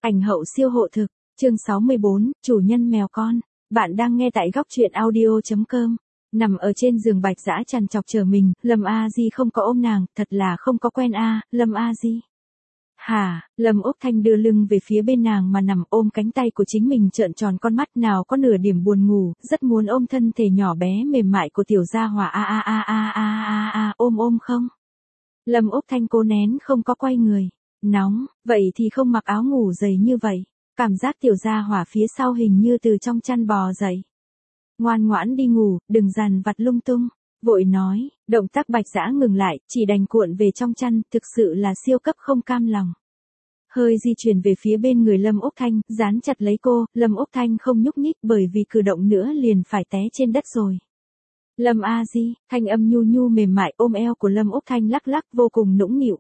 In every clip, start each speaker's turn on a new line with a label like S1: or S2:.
S1: Ảnh hậu siêu hộ thực, chương 64, chủ nhân mèo con. Bạn đang nghe tại góc truyện audio.com. Nằm ở trên giường Bạch Dã trằn trọc chờ mình, Lâm A Di không có ôm nàng, thật là không có quen a, Lâm A Di. Hả, Lâm Úc Thanh đưa lưng về phía bên nàng mà nằm ôm cánh tay của chính mình trợn tròn con mắt nào có nửa điểm buồn ngủ, rất muốn ôm thân thể nhỏ bé mềm mại của tiểu gia hỏa ôm không. Lâm Úc Thanh cố nén không có quay người. Nóng, vậy thì không mặc áo ngủ dày như vậy. Cảm giác tiểu gia hỏa phía sau hình như từ trong chăn bò dậy. Ngoan ngoãn đi ngủ, đừng dằn vặt lung tung. Vội nói, động tác Bạch Dã ngừng lại, chỉ đành cuộn về trong chăn, thực sự là siêu cấp không cam lòng. Hơi di chuyển về phía bên người Lâm Úc Thanh, dán chặt lấy cô, Lâm Úc Thanh không nhúc nhích bởi vì cử động nữa liền phải té trên đất rồi. Lâm A Di, thanh âm nhu nhu mềm mại ôm eo của Lâm Úc Thanh lắc lắc vô cùng nũng nịu.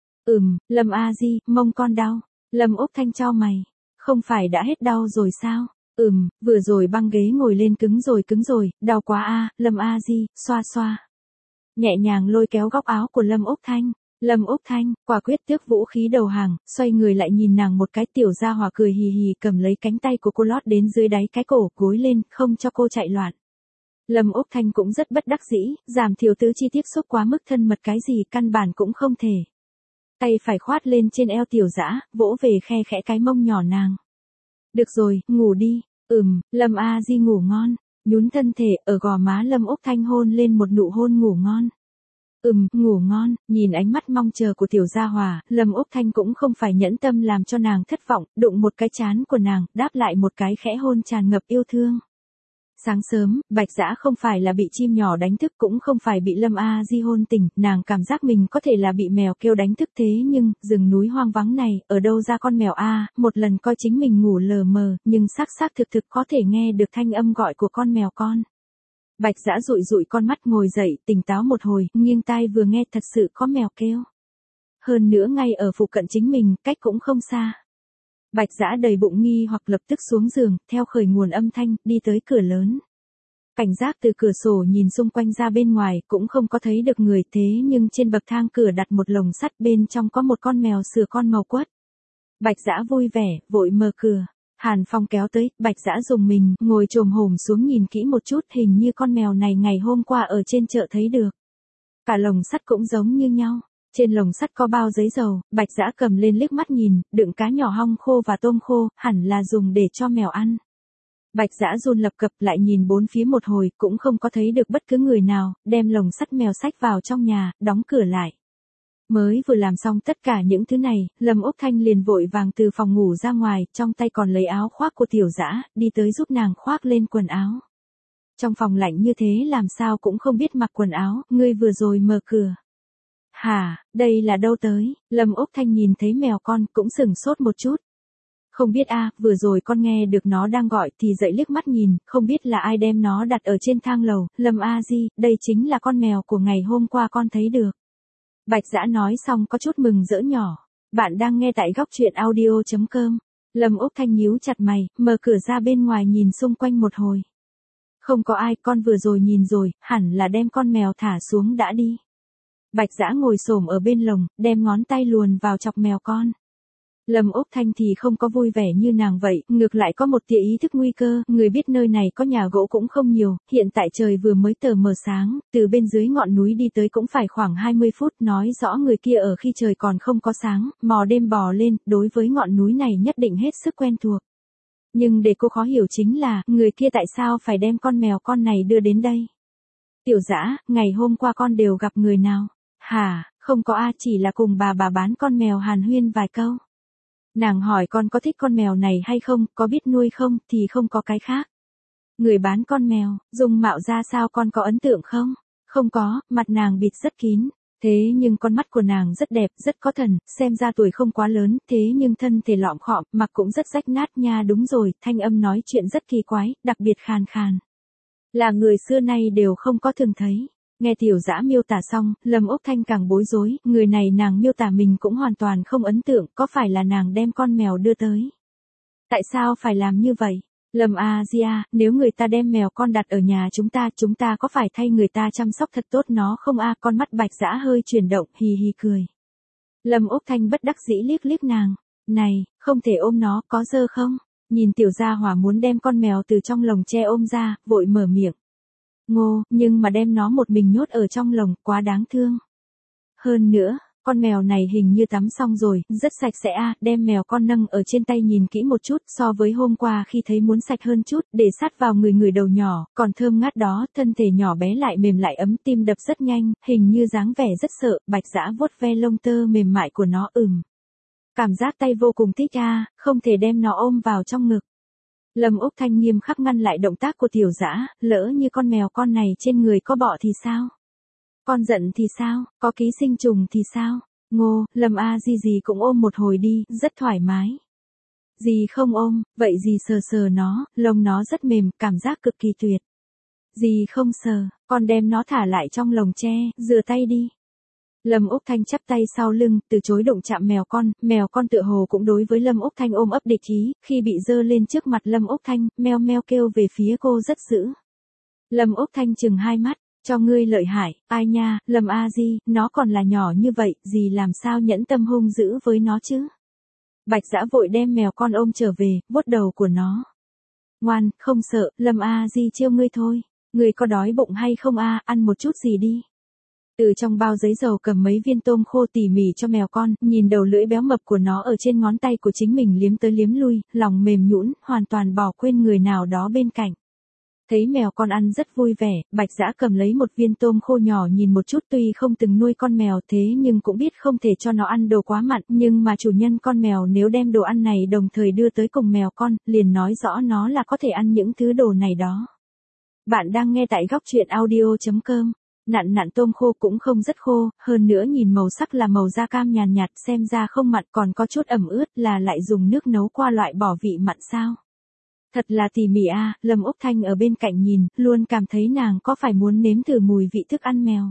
S1: Lâm A Di, mông con đau. Lâm Úc Thanh chau mày. Không phải đã hết đau rồi sao? Vừa rồi băng ghế ngồi lên cứng rồi, đau quá a, Lâm A Di, xoa xoa. Nhẹ nhàng lôi kéo góc áo của Lâm Úc Thanh. Lâm Úc Thanh, quả quyết tước vũ khí đầu hàng, xoay người lại nhìn nàng một cái, tiểu gia hỏa cười hì hì cầm lấy cánh tay của cô lót đến dưới đáy cái cổ, gối lên, không cho cô chạy loạn. Lâm Úc Thanh cũng rất bất đắc dĩ, giảm thiểu tứ chi tiếp xúc quá mức thân mật cái gì căn bản cũng không thể. Tay phải khoát lên trên eo tiểu dã, vỗ về khe khẽ cái mông nhỏ nàng. Được rồi, ngủ đi. Lâm A Di ngủ ngon. Nhún thân thể ở gò má Lâm Úc Thanh hôn lên một nụ hôn ngủ ngon. Ngủ ngon, nhìn ánh mắt mong chờ của tiểu gia hòa, Lâm Úc Thanh cũng không phải nhẫn tâm làm cho nàng thất vọng, đụng một cái trán của nàng, đáp lại một cái khẽ hôn tràn ngập yêu thương. Sáng sớm, Bạch Dã không phải là bị chim nhỏ đánh thức cũng không phải bị Lâm A Di hôn tỉnh, nàng cảm giác mình có thể là bị mèo kêu đánh thức thế nhưng, rừng núi hoang vắng này, ở đâu ra con mèo a, một lần coi chính mình ngủ lờ mờ, nhưng xác thực có thể nghe được thanh âm gọi của con mèo con. Bạch Dã dụi con mắt ngồi dậy, tỉnh táo một hồi, nghiêng tai vừa nghe thật sự có mèo kêu. Hơn nữa ngay ở phụ cận chính mình, cách cũng không xa. Bạch Dã đầy bụng nghi hoặc lập tức xuống giường, theo khởi nguồn âm thanh, đi tới cửa lớn. Cảnh giác từ cửa sổ nhìn xung quanh ra bên ngoài, cũng không có thấy được người thế nhưng trên bậc thang cửa đặt một lồng sắt bên trong có một con mèo sữa con màu quất. Bạch Dã vui vẻ, vội mở cửa. Hàn Phong kéo tới, Bạch Dã dùng mình, ngồi chồm hổm xuống nhìn kỹ một chút, hình như con mèo này ngày hôm qua ở trên chợ thấy được. Cả lồng sắt cũng giống như nhau. Trên lồng sắt có bao giấy dầu, Bạch Dã cầm lên liếc mắt nhìn, đựng cá nhỏ hong khô và tôm khô, hẳn là dùng để cho mèo ăn. Bạch Dã run lập cập lại nhìn bốn phía một hồi, cũng không có thấy được bất cứ người nào, đem lồng sắt mèo xách vào trong nhà, đóng cửa lại. Mới vừa làm xong tất cả những thứ này, Lâm Úc Thanh liền vội vàng từ phòng ngủ ra ngoài, trong tay còn lấy áo khoác của tiểu dã, đi tới giúp nàng khoác lên quần áo. Trong phòng lạnh như thế làm sao cũng không biết mặc quần áo, ngươi vừa rồi mở cửa. Hả, đây là đâu tới? Lâm Úc Thanh nhìn thấy mèo con cũng sửng sốt một chút. Không biết vừa rồi con nghe được nó đang gọi thì dậy liếc mắt nhìn, không biết là ai đem nó đặt ở trên thang lầu, Lâm A Di, đây chính là con mèo của ngày hôm qua con thấy được. Bạch Dã nói xong có chút mừng rỡ nhỏ. Bạn đang nghe tại góc truyện audio.com. Lâm Úc Thanh nhíu chặt mày, mở cửa ra bên ngoài nhìn xung quanh một hồi. Không có ai, con vừa rồi nhìn rồi, hẳn là đem con mèo thả xuống đã đi. Bạch Dã ngồi xổm ở bên lồng, đem ngón tay luồn vào chọc mèo con. Lâm Úc Thanh thì không có vui vẻ như nàng vậy, ngược lại có một tia ý thức nguy cơ, người biết nơi này có nhà gỗ cũng không nhiều, hiện tại trời vừa mới tờ mờ sáng, từ bên dưới ngọn núi đi tới cũng phải khoảng 20 phút, nói rõ người kia ở khi trời còn không có sáng, mò đêm bò lên, đối với ngọn núi này nhất định hết sức quen thuộc. Nhưng để cô khó hiểu chính là, người kia tại sao phải đem con mèo con này đưa đến đây? Tiểu Dã, ngày hôm qua con đều gặp người nào? Hả, không có chỉ là cùng bà bán con mèo hàn huyên vài câu. Nàng hỏi con có thích con mèo này hay không, có biết nuôi không, thì không có cái khác. Người bán con mèo, dung mạo ra sao con có ấn tượng không? Không có, mặt nàng bịt rất kín. Thế nhưng con mắt của nàng rất đẹp, rất có thần, xem ra tuổi không quá lớn, thế nhưng thân thể lõm khọm, mặc cũng rất rách nát nha, đúng rồi, thanh âm nói chuyện rất kỳ quái, đặc biệt khàn khàn. Là người xưa nay đều không có thường thấy. Nghe tiểu dã miêu tả xong, Lâm Úc Thanh càng bối rối, người này nàng miêu tả mình cũng hoàn toàn không ấn tượng, có phải là nàng đem con mèo đưa tới? Tại sao phải làm như vậy? Lâm A Di, nếu người ta đem mèo con đặt ở nhà chúng ta có phải thay người ta chăm sóc thật tốt nó không con mắt Bạch Dã hơi chuyển động, hì hì cười. Lâm Úc Thanh bất đắc dĩ liếc nàng. Này, không thể ôm nó, có dơ không? Nhìn tiểu gia hỏa muốn đem con mèo từ trong lồng tre ôm ra, vội mở miệng. Ngô, nhưng mà đem nó một mình nhốt ở trong lồng, quá đáng thương. Hơn nữa, con mèo này hình như tắm xong rồi, rất sạch sẽ đem mèo con nâng ở trên tay nhìn kỹ một chút, so với hôm qua khi thấy muốn sạch hơn chút, để sát vào người đầu nhỏ, còn thơm ngát đó, thân thể nhỏ bé lại mềm lại ấm, tim đập rất nhanh, hình như dáng vẻ rất sợ, Bạch Dã vuốt ve lông tơ mềm mại của nó cảm giác tay vô cùng thích không thể đem nó ôm vào trong ngực. Lâm Úc Thanh nghiêm khắc ngăn lại động tác của tiểu Dã, lỡ như con mèo con này trên người có bọ thì sao? Con giận thì sao, có ký sinh trùng thì sao? Ngô, Lâm A Di gì cũng ôm một hồi đi, rất thoải mái. Dì không ôm, vậy dì sờ sờ nó, lông nó rất mềm, cảm giác cực kỳ tuyệt. Dì không sờ, con đem nó thả lại trong lồng tre, rửa tay đi. Lâm Úc Thanh chắp tay sau lưng, từ chối đụng chạm mèo con tựa hồ cũng đối với Lâm Úc Thanh ôm ấp địch ý, khi bị dơ lên trước mặt Lâm Úc Thanh, meo meo kêu về phía cô rất dữ. Lâm Úc Thanh chừng hai mắt. Cho ngươi lợi hại, ai nha, Lâm A Di, nó còn là nhỏ như vậy, dì làm sao nhẫn tâm hung dữ với nó chứ? Bạch Dã vội đem mèo con ôm trở về, vuốt đầu của nó. Ngoan, không sợ, Lâm A Di trêu ngươi thôi. Ngươi có đói bụng hay không ăn một chút gì đi. Từ trong bao giấy dầu cầm mấy viên tôm khô tỉ mỉ cho mèo con, nhìn đầu lưỡi béo mập của nó ở trên ngón tay của chính mình liếm tới liếm lui, lòng mềm nhũn, hoàn toàn bỏ quên người nào đó bên cạnh. Thấy mèo con ăn rất vui vẻ, Bạch Dã cầm lấy một viên tôm khô nhỏ nhìn một chút, tuy không từng nuôi con mèo thế nhưng cũng biết không thể cho nó ăn đồ quá mặn, nhưng mà chủ nhân con mèo nếu đem đồ ăn này đồng thời đưa tới cùng mèo con, liền nói rõ nó là có thể ăn những thứ đồ này đó. Bạn đang nghe tại góc truyện audio.com. Nặn tôm khô cũng không rất khô, hơn nữa nhìn màu sắc là màu da cam nhàn nhạt, xem ra không mặn còn có chút ẩm ướt, là lại dùng nước nấu qua loại bỏ vị mặn sao? Thật là tỉ mỉ Lâm Úc Thanh ở bên cạnh nhìn, luôn cảm thấy nàng có phải muốn nếm thử mùi vị thức ăn mèo.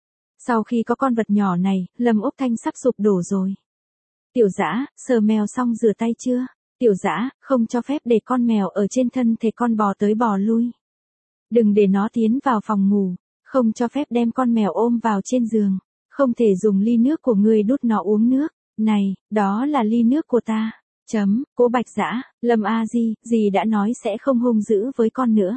S1: Sau khi có con vật nhỏ này, Lâm Úc Thanh sắp sụp đổ rồi. Tiểu Dã, sờ mèo xong rửa tay chưa? Tiểu Dã, không cho phép để con mèo ở trên thân thể con bò tới bò lui. Đừng để nó tiến vào phòng ngủ, không cho phép đem con mèo ôm vào trên giường, không thể dùng ly nước của ngươi đút nó uống nước. Này, đó là ly nước của ta. Cố Bạch Dã, Lâm A Di, dì đã nói sẽ không hung dữ với con nữa.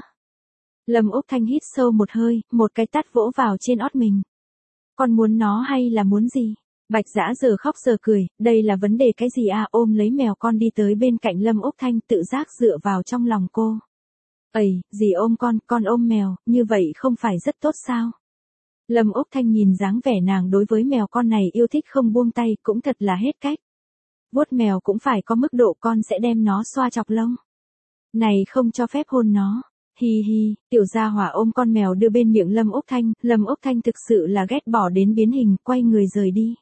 S1: Lâm Úc Thanh hít sâu một hơi, một cái tát vỗ vào trên ót mình. Con muốn nó hay là muốn gì? Bạch Dã giờ khóc giờ cười, đây là vấn đề cái gì ôm lấy mèo con đi tới bên cạnh Lâm Úc Thanh tự giác dựa vào trong lòng cô. Ây, dì ôm con ôm mèo, như vậy không phải rất tốt sao? Lâm Úc Thanh nhìn dáng vẻ nàng đối với mèo con này yêu thích không buông tay cũng thật là hết cách. Vuốt mèo cũng phải có mức độ, con sẽ đem nó xoa chọc lông. Này không cho phép hôn nó. Hi hi, tiểu gia hỏa ôm con mèo đưa bên miệng Lâm Úc Thanh thực sự là ghét bỏ đến biến hình, quay người rời đi.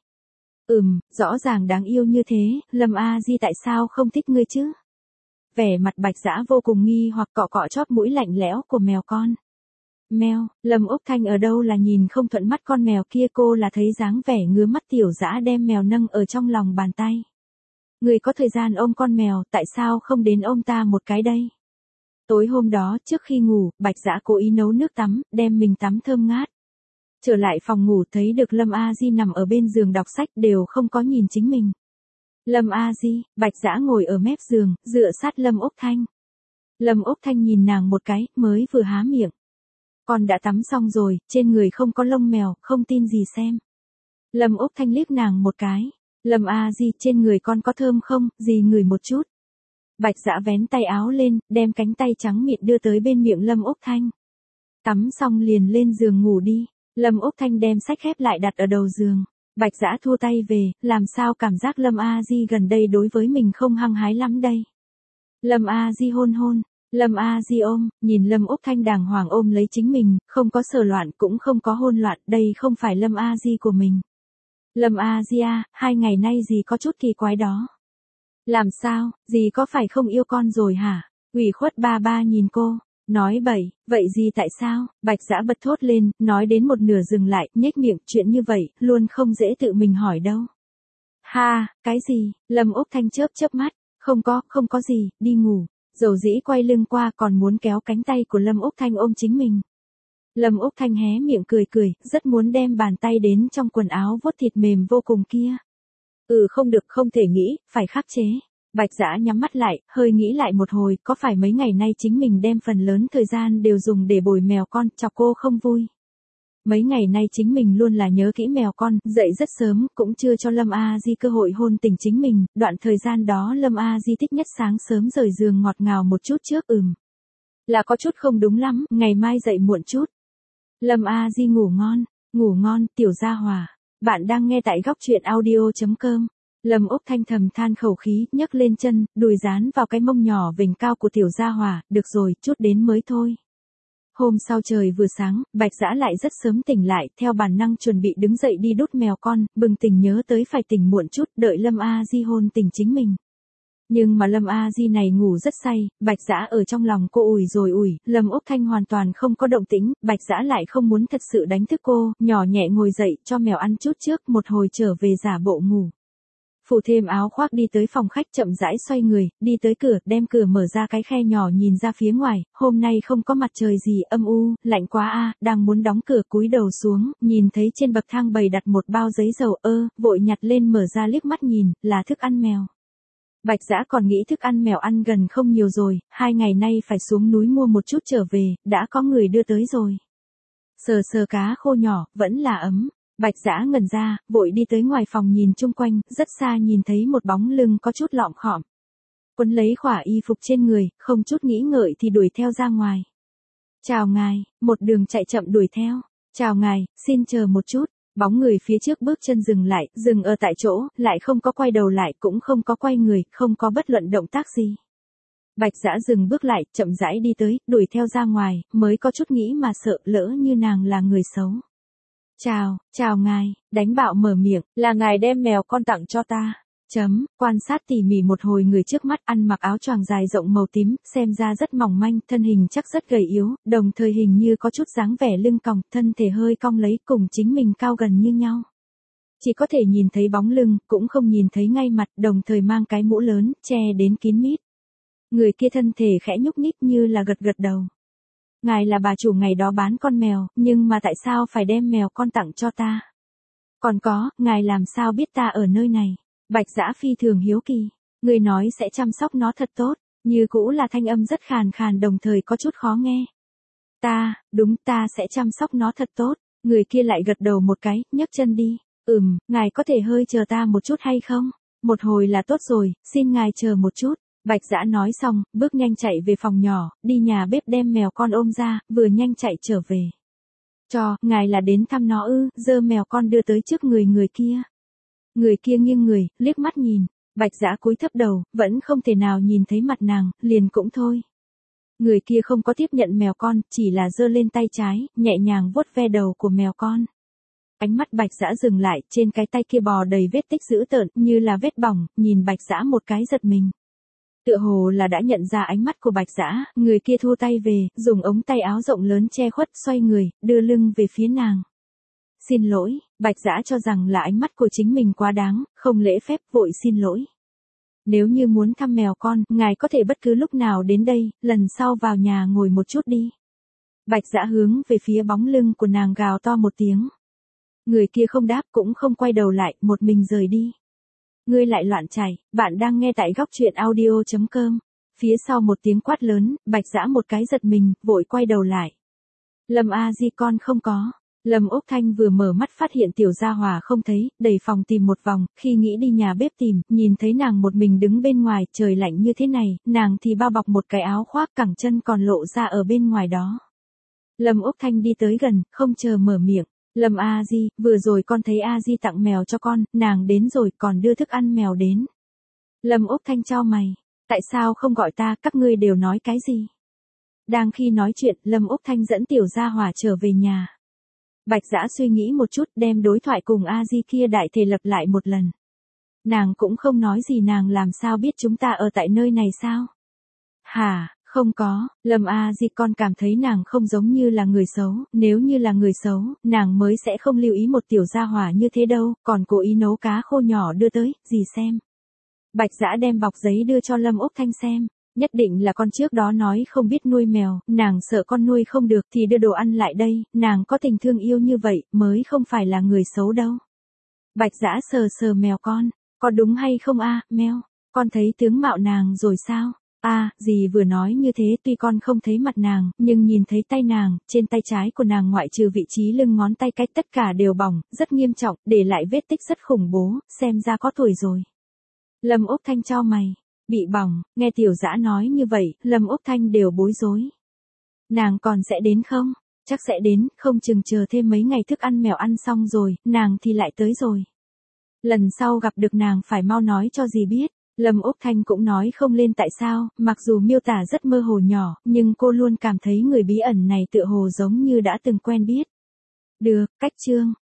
S1: Rõ ràng đáng yêu như thế, Lâm A Di tại sao không thích ngươi chứ? Vẻ mặt Bạch Dã vô cùng nghi hoặc cọ cọ chóp mũi lạnh lẽo của mèo con. Mèo, Lâm Úc Thanh ở đâu là nhìn không thuận mắt con mèo kia, cô là thấy dáng vẻ ngứa mắt tiểu Dã đem mèo nâng ở trong lòng bàn tay. Người có thời gian ôm con mèo, tại sao không đến ôm ta một cái đây? Tối hôm đó, trước khi ngủ, Bạch Dã cố ý nấu nước tắm, đem mình tắm thơm ngát. Trở lại phòng ngủ thấy được Lâm A Di nằm ở bên giường đọc sách, đều không có nhìn chính mình. Lâm A Di, Bạch Dã ngồi ở mép giường, dựa sát Lâm Úc Thanh. Lâm Úc Thanh nhìn nàng một cái, mới vừa há miệng. Con đã tắm xong rồi, trên người không có lông mèo, không tin gì xem. Lâm Úc Thanh liếc nàng một cái. Lâm A Di, trên người con có thơm không, dì ngửi một chút. Bạch Dã vén tay áo lên, đem cánh tay trắng mịn đưa tới bên miệng Lâm Úc Thanh. Tắm xong liền lên giường ngủ đi. Lâm Úc Thanh đem sách khép lại đặt ở đầu giường. Bạch Dã thua tay về, làm sao cảm giác Lâm A Di gần đây đối với mình không hăng hái lắm đây. Lâm A Di hôn, Lâm A Di ôm, nhìn Lâm Úc Thanh đàng hoàng ôm lấy chính mình, không có sờ loạn cũng không có hôn loạn, đây không phải Lâm A Di của mình. Lâm A Di 2 ngày nay dì có chút kỳ quái đó. Làm sao, dì có phải không yêu con rồi hả? Ủy khuất ba nhìn cô, nói bậy, vậy dì tại sao? Bạch Dã bật thốt lên, nói đến một nửa dừng lại, nhếch miệng, chuyện như vậy, luôn không dễ tự mình hỏi đâu. Ha, cái gì? Lâm Úc Thanh chớp mắt, không có gì, đi ngủ. Dầu dĩ quay lưng qua còn muốn kéo cánh tay của Lâm Úc Thanh ôm chính mình. Lâm Úc Thanh hé miệng cười, rất muốn đem bàn tay đến trong quần áo vuốt thịt mềm vô cùng kia. Không được, không thể nghĩ, phải khắc chế. Bạch Dã nhắm mắt lại, hơi nghĩ lại một hồi, có phải mấy ngày nay chính mình đem phần lớn thời gian đều dùng để bồi mèo con, chọc cô không vui. Mấy ngày nay chính mình luôn là nhớ kỹ mèo con, dậy rất sớm, cũng chưa cho Lâm A Di cơ hội hôn tình chính mình, đoạn thời gian đó Lâm A Di thích nhất sáng sớm rời giường ngọt ngào một chút trước. Là có chút không đúng lắm, ngày mai dậy muộn chút. Lâm A Di ngủ ngon, tiểu gia hòa. Bạn đang nghe tại góc truyện audio.com. Lâm Úc Thanh thầm than khẩu khí, nhấc lên chân, đùi dán vào cái mông nhỏ vểnh cao của tiểu gia hòa, được rồi, chút đến mới thôi. Hôm sau trời vừa sáng, Bạch Dã lại rất sớm tỉnh lại, theo bản năng chuẩn bị đứng dậy đi đút mèo con, bừng tỉnh nhớ tới phải tỉnh muộn chút, đợi Lâm A Di hôn tỉnh chính mình. Nhưng mà Lâm A Di này ngủ rất say, Bạch Dã ở trong lòng cô ủi rồi ủi, Lâm Úc Thanh hoàn toàn không có động tĩnh, Bạch Dã lại không muốn thật sự đánh thức cô, nhỏ nhẹ ngồi dậy, cho mèo ăn chút trước, một hồi trở về giả bộ ngủ. Phủ thêm áo khoác đi tới phòng khách chậm rãi xoay người, đi tới cửa, đem cửa mở ra cái khe nhỏ nhìn ra phía ngoài, hôm nay không có mặt trời gì, âm u, lạnh quá a, đang muốn đóng cửa cúi đầu xuống, nhìn thấy trên bậc thang bày đặt một bao giấy dầu, vội nhặt lên mở ra liếc mắt nhìn, là thức ăn mèo. Bạch Dã còn nghĩ thức ăn mèo ăn gần không nhiều rồi, 2 ngày nay phải xuống núi mua một chút trở về, đã có người đưa tới rồi. Sờ sờ cá khô nhỏ, vẫn là ấm. Bạch Dã ngẩn ra, vội đi tới ngoài phòng nhìn chung quanh, rất xa nhìn thấy một bóng lưng có chút lọm khọm. Quấn lấy khỏa y phục trên người, không chút nghĩ ngợi thì đuổi theo ra ngoài. Chào ngài, một đường chạy chậm đuổi theo. Chào ngài, xin chờ một chút. Bóng người phía trước bước chân dừng lại, dừng ở tại chỗ, lại không có quay đầu lại, cũng không có quay người, không có bất luận động tác gì. Bạch Dã dừng bước lại, chậm rãi đi tới, đuổi theo ra ngoài, mới có chút nghĩ mà sợ lỡ như nàng là người xấu. Chào ngài, đánh bạo mở miệng, là ngài đem mèo con tặng cho ta. Quan sát tỉ mỉ một hồi người trước mắt ăn mặc áo choàng dài rộng màu tím, xem ra rất mỏng manh, thân hình chắc rất gầy yếu, đồng thời hình như có chút dáng vẻ lưng còng, thân thể hơi cong lấy cùng chính mình cao gần như nhau. Chỉ có thể nhìn thấy bóng lưng, cũng không nhìn thấy ngay mặt, đồng thời mang cái mũ lớn, che đến kín mít. Người kia thân thể khẽ nhúc nhích như là gật gật đầu. Ngài là bà chủ ngày đó bán con mèo, nhưng mà tại sao phải đem mèo con tặng cho ta? Còn có, ngài làm sao biết ta ở nơi này? Bạch Dã phi thường hiếu kỳ. Người nói sẽ chăm sóc nó thật tốt, như cũ là thanh âm rất khàn khàn đồng thời có chút khó nghe. Đúng ta sẽ chăm sóc nó thật tốt. Người kia lại gật đầu một cái, nhấc chân đi. Ngài có thể hơi chờ ta một chút hay không? Một hồi là tốt rồi, xin ngài chờ một chút. Bạch Dã nói xong, bước nhanh chạy về phòng nhỏ, đi nhà bếp đem mèo con ôm ra, vừa nhanh chạy trở về. Ngài là đến thăm nó ư? Giơ mèo con đưa tới trước người kia. Người kia nghiêng người, liếc mắt nhìn. Bạch Dã cúi thấp đầu, vẫn không thể nào nhìn thấy mặt nàng, liền cũng thôi. Người kia không có tiếp nhận mèo con, chỉ là giơ lên tay trái, nhẹ nhàng vuốt ve đầu của mèo con. Ánh mắt Bạch Dã dừng lại, trên cái tay kia bò đầy vết tích dữ tợn, như là vết bỏng, nhìn Bạch Dã một cái giật mình. Tựa hồ là đã nhận ra ánh mắt của Bạch Dã, người kia thu tay về, dùng ống tay áo rộng lớn che khuất, xoay người, đưa lưng về phía nàng. Xin lỗi, Bạch Dã cho rằng là ánh mắt của chính mình quá đáng, không lễ phép, vội xin lỗi. Nếu như muốn thăm mèo con, ngài có thể bất cứ lúc nào đến đây, lần sau vào nhà ngồi một chút đi. Bạch Dã hướng về phía bóng lưng của nàng gào to một tiếng. Người kia không đáp cũng không quay đầu lại, một mình rời đi. Ngươi lại loạn chạy, bạn đang nghe tại góc truyện audio.com. Phía sau một tiếng quát lớn, Bạch Dã một cái giật mình, vội quay đầu lại. Lâm A Di con không có. Lâm Úc Thanh vừa mở mắt phát hiện tiểu gia hòa không thấy, đầy phòng tìm một vòng, khi nghĩ đi nhà bếp tìm, nhìn thấy nàng một mình đứng bên ngoài, trời lạnh như thế này, nàng thì bao bọc một cái áo khoác, cẳng chân còn lộ ra ở bên ngoài đó. Lâm Úc Thanh đi tới gần, không chờ mở miệng. Lâm A Di, vừa rồi con thấy A Di tặng mèo cho con, nàng đến rồi còn đưa thức ăn mèo đến. Lâm Úc Thanh chau mày. Tại sao không gọi ta, các ngươi đều nói cái gì? Đang khi nói chuyện, Lâm Úc Thanh dẫn tiểu gia hòa trở về nhà. Bạch Dã suy nghĩ một chút, đem đối thoại cùng A Di kia đại thể lập lại một lần. Nàng cũng không nói gì, nàng làm sao biết chúng ta ở tại nơi này sao? Hả? Không có, Lâm A Di con cảm thấy nàng không giống như là người xấu, nếu như là người xấu, nàng mới sẽ không lưu ý một tiểu gia hỏa như thế đâu, còn cố ý nấu cá khô nhỏ đưa tới, gì xem. Bạch Dã đem bọc giấy đưa cho Lâm Úc Thanh xem, nhất định là con trước đó nói không biết nuôi mèo, nàng sợ con nuôi không được thì đưa đồ ăn lại đây, nàng có tình thương yêu như vậy, mới không phải là người xấu đâu. Bạch Dã sờ sờ mèo con, Có đúng hay không a, meo? Con thấy tướng mạo nàng rồi sao? Dì vừa nói như thế tuy con không thấy mặt nàng, nhưng nhìn thấy tay nàng, trên tay trái của nàng ngoại trừ vị trí lưng ngón tay cái tất cả đều bỏng, rất nghiêm trọng, để lại vết tích rất khủng bố, xem ra có tuổi rồi. Lâm Úc Thanh chau mày, bị bỏng, nghe Tiểu Dã nói như vậy, Lâm Úc Thanh đều bối rối. Nàng còn sẽ đến không? Chắc sẽ đến, không chừng chờ thêm mấy ngày thức ăn mèo ăn xong rồi, nàng thì lại tới rồi. Lần sau gặp được nàng phải mau nói cho dì biết. Lâm Úc Thanh cũng nói không lên tại sao, mặc dù miêu tả rất mơ hồ nhỏ, nhưng cô luôn cảm thấy người bí ẩn này tựa hồ giống như đã từng quen biết. Được, cách chương.